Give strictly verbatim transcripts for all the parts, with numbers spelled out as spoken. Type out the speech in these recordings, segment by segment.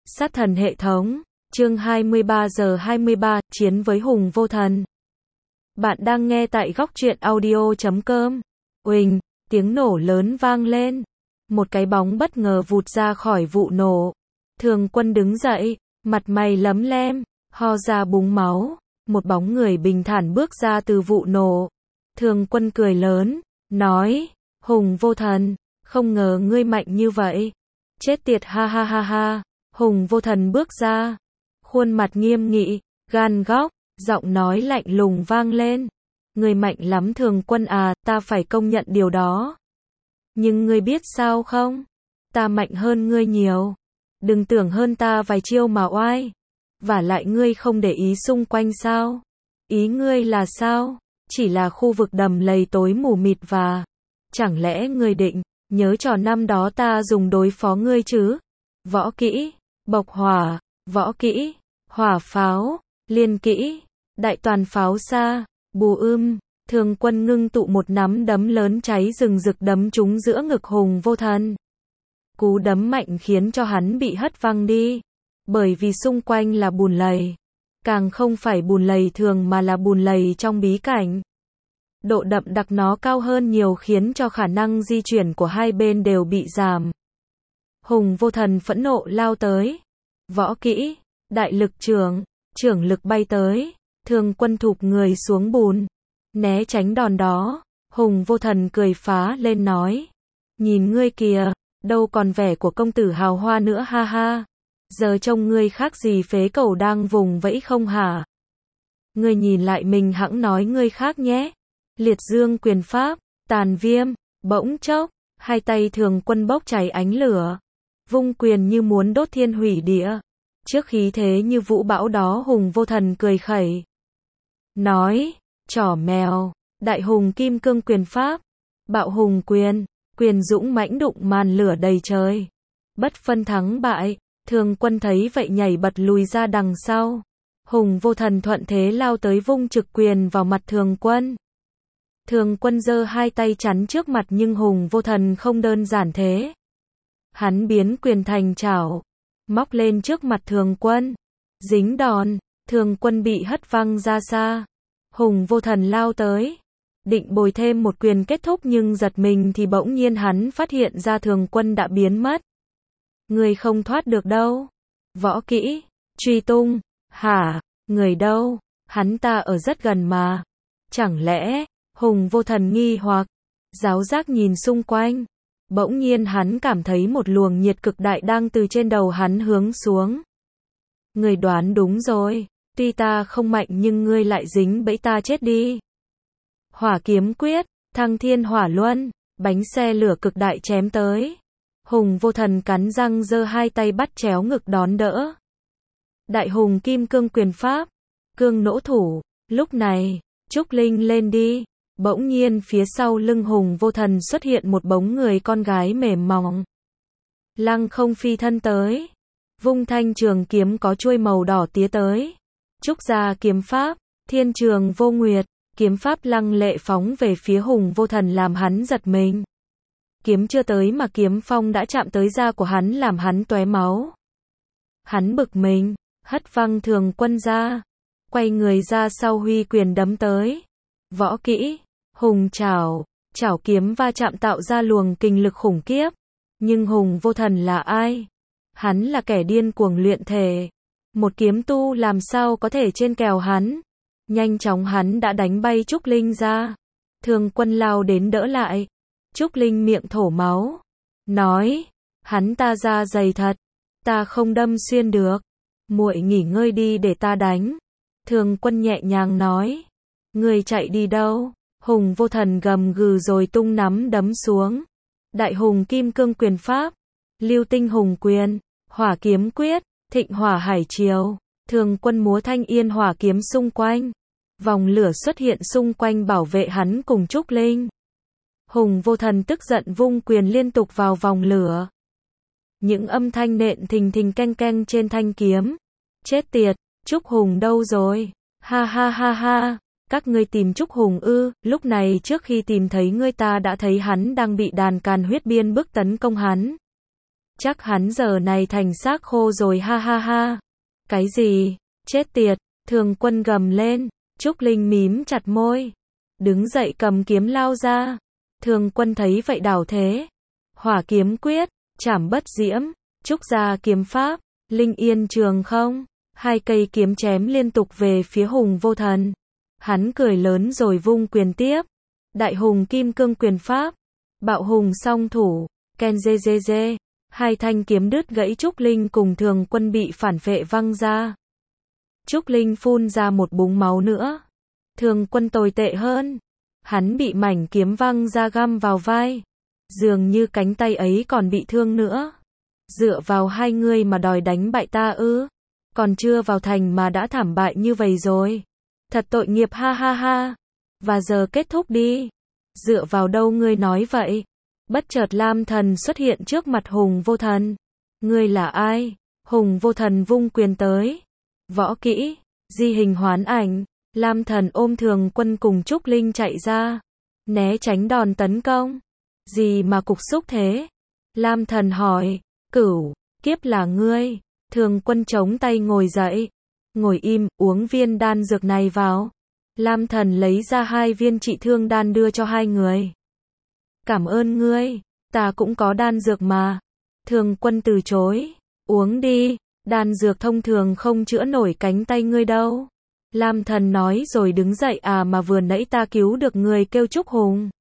Sát thần hệ thống, chương hai mươi ba giờ hai mươi ba, chiến với Hùng Vô Thần. Bạn đang nghe tại góc truyện audio chấm com. Uỳnh, tiếng nổ lớn vang lên. Một cái bóng bất ngờ vụt ra khỏi vụ nổ. Thường Quân đứng dậy, mặt mày lấm lem, ho ra búng máu. Một bóng người bình thản bước ra từ vụ nổ. Thường Quân cười lớn, nói, Hùng Vô Thần, không ngờ ngươi mạnh như vậy. Chết tiệt, ha ha ha ha. Hùng Vô Thần bước ra, khuôn mặt nghiêm nghị, gan góc, giọng nói lạnh lùng vang lên. Ngươi mạnh lắm Thường Quân à, ta phải công nhận điều đó. Nhưng ngươi biết sao không? Ta mạnh hơn ngươi nhiều. Đừng tưởng hơn ta vài chiêu mà oai. Vả lại ngươi không để ý xung quanh sao? Ý ngươi là sao? Chỉ là khu vực đầm lầy tối mù mịt và... Chẳng lẽ ngươi định, nhớ trò năm đó ta dùng đối phó ngươi chứ? Võ kỹ, bộc hỏa, võ kỹ, hỏa pháo, liên kỹ, đại toàn pháo xa, bù ưm. Thường Quân ngưng tụ một nắm đấm lớn cháy rừng rực đấm trúng giữa ngực Hùng Vô Thần. Cú đấm mạnh khiến cho hắn bị hất văng đi. Bởi vì xung quanh là bùn lầy. Càng không phải bùn lầy thường mà là bùn lầy trong bí cảnh. Độ đậm đặc nó cao hơn nhiều khiến cho khả năng di chuyển của hai bên đều bị giảm. Hùng Vô Thần phẫn nộ lao tới. Võ kỹ, đại lực trưởng, trưởng lực bay tới. Thường Quân thụp người xuống bùn. Né tránh đòn đó. Hùng Vô Thần cười phá lên nói. Nhìn ngươi kìa, đâu còn vẻ của công tử hào hoa nữa ha ha. Giờ trông ngươi khác gì phế cầu đang vùng vẫy không hả? Ngươi nhìn lại mình hẵng nói ngươi khác nhé. Liệt dương quyền pháp, tàn viêm, bỗng chốc, hai tay Thường Quân bốc cháy ánh lửa. Vung quyền như muốn đốt thiên hủy địa. Trước khí thế như vũ bão đó Hùng Vô Thần cười khẩy. Nói, trỏ mèo, đại hùng kim cương quyền pháp, bạo hùng quyền, quyền dũng mãnh đụng màn lửa đầy trời. Bất phân thắng bại, Thường Quân thấy vậy nhảy bật lùi ra đằng sau. Hùng Vô Thần thuận thế lao tới vung trực quyền vào mặt Thường Quân. Thường Quân giơ hai tay chắn trước mặt nhưng Hùng Vô Thần không đơn giản thế. Hắn biến quyền thành chảo, móc lên trước mặt Thường Quân. Dính đòn, Thường Quân bị hất văng ra xa. Hùng Vô Thần lao tới, định bồi thêm một quyền kết thúc nhưng giật mình thì bỗng nhiên hắn phát hiện ra Thường Quân đã biến mất. Người không thoát được đâu. Võ kỹ, truy tung, hả, người đâu, hắn ta ở rất gần mà. Chẳng lẽ, Hùng Vô Thần nghi hoặc, giáo giác nhìn xung quanh. Bỗng nhiên hắn cảm thấy một luồng nhiệt cực đại đang từ trên đầu hắn hướng xuống. Người đoán đúng rồi, tuy ta không mạnh nhưng ngươi lại dính bẫy ta chết đi. Hỏa kiếm quyết, thăng thiên hỏa luân, bánh xe lửa cực đại chém tới. Hùng Vô Thần cắn răng giơ hai tay bắt chéo ngực đón đỡ. Đại hùng kim cương quyền pháp, cương nỗ thủ, lúc này, Trúc Linh lên đi. Bỗng nhiên phía sau lưng Hùng Vô Thần xuất hiện một bóng người con gái mềm mỏng. Lăng không phi thân tới. Vung thanh trường kiếm có chuôi màu đỏ tía tới. Trúc gia kiếm pháp, thiên trường vô nguyệt, kiếm pháp lăng lệ phóng về phía Hùng Vô Thần làm hắn giật mình. Kiếm chưa tới mà kiếm phong đã chạm tới da của hắn làm hắn tóe máu. Hắn bực mình, hất văng Thường Quân ra, quay người ra sau huy quyền đấm tới. Võ kỹ, hùng chảo, chảo kiếm va chạm tạo ra luồng kình lực khủng khiếp. Nhưng Hùng Vô Thần là ai? Hắn là kẻ điên cuồng luyện thể. Một kiếm tu làm sao có thể trên kèo hắn. Nhanh chóng hắn đã đánh bay Trúc Linh ra. Thường Quân lao đến đỡ lại. Trúc Linh miệng thổ máu. Nói, hắn ta da dày thật. Ta không đâm xuyên được. Muội nghỉ ngơi đi để ta đánh. Thường Quân nhẹ nhàng nói. Người chạy đi đâu? Hùng Vô Thần gầm gừ rồi tung nắm đấm xuống. Đại hùng kim cương quyền pháp, lưu tinh hùng quyền, hỏa kiếm quyết, thịnh hỏa hải triều. Thường Quân múa thanh yên hỏa kiếm xung quanh. Vòng lửa xuất hiện xung quanh bảo vệ hắn cùng Trúc Linh. Hùng Vô Thần tức giận vung quyền liên tục vào vòng lửa. Những âm thanh nện thình thình keng keng trên thanh kiếm. Chết tiệt, Trúc Hùng đâu rồi? Ha ha ha ha. Các ngươi tìm Trúc Hùng ư? Lúc này trước khi tìm thấy ngươi ta đã thấy hắn đang bị đàn càn huyết biên bức tấn công hắn. Chắc hắn giờ này thành xác khô rồi ha ha ha. Cái gì? Chết tiệt, Thường Quân gầm lên. Trúc Linh mím chặt môi. Đứng dậy cầm kiếm lao ra. Thường Quân thấy vậy đảo thế. Hỏa kiếm quyết, trảm bất diễm, trúc gia kiếm pháp, linh yên trường không. Hai cây kiếm chém liên tục về phía Hùng Vô Thần. Hắn cười lớn rồi vung quyền tiếp. Đại hùng kim cương quyền pháp. Bạo hùng song thủ. Ken dê dê dê. Hai thanh kiếm đứt gãy Trúc Linh cùng Thường Quân bị phản phệ văng ra. Trúc Linh phun ra một búng máu nữa. Thường Quân tồi tệ hơn. Hắn bị mảnh kiếm văng ra găm vào vai. Dường như cánh tay ấy còn bị thương nữa. Dựa vào hai người mà đòi đánh bại ta ư? Còn chưa vào thành mà đã thảm bại như vậy rồi. Thật tội nghiệp ha ha ha. Và giờ kết thúc đi. Dựa vào đâu ngươi nói vậy? Bất chợt Lam Thần xuất hiện trước mặt Hùng Vô Thần. Ngươi là ai? Hùng Vô Thần vung quyền tới. Võ kỹ, di hình hoán ảnh. Lam Thần ôm Thường Quân cùng Trúc Linh chạy ra. Né tránh đòn tấn công. Gì mà cục xúc thế? Lam Thần hỏi. Cửu, kiếp là ngươi. Thường Quân chống tay ngồi dậy. Ngồi im, uống viên đan dược này vào. Lam Thần lấy ra hai viên trị thương đan đưa cho hai người. Cảm ơn ngươi, ta cũng có đan dược mà. Thường Quân từ chối. Uống đi, đan dược thông thường không chữa nổi cánh tay ngươi đâu. Lam Thần nói rồi đứng dậy. À mà vừa nãy ta cứu được người kêu Trúc Hùng.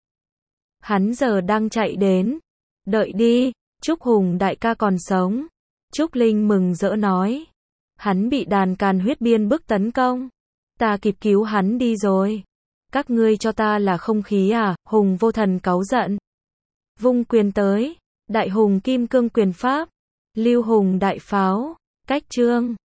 Hắn giờ đang chạy đến. Đợi đi, Trúc Hùng đại ca còn sống. Trúc Linh mừng rỡ nói. Hắn bị đàn càn huyết biên bức tấn công. Ta kịp cứu hắn đi rồi. Các ngươi cho ta là không khí à? Hùng Vô Thần cáu giận. Vung quyền tới. Đại hùng kim cương quyền pháp. Lưu hùng đại pháo. Cách chương.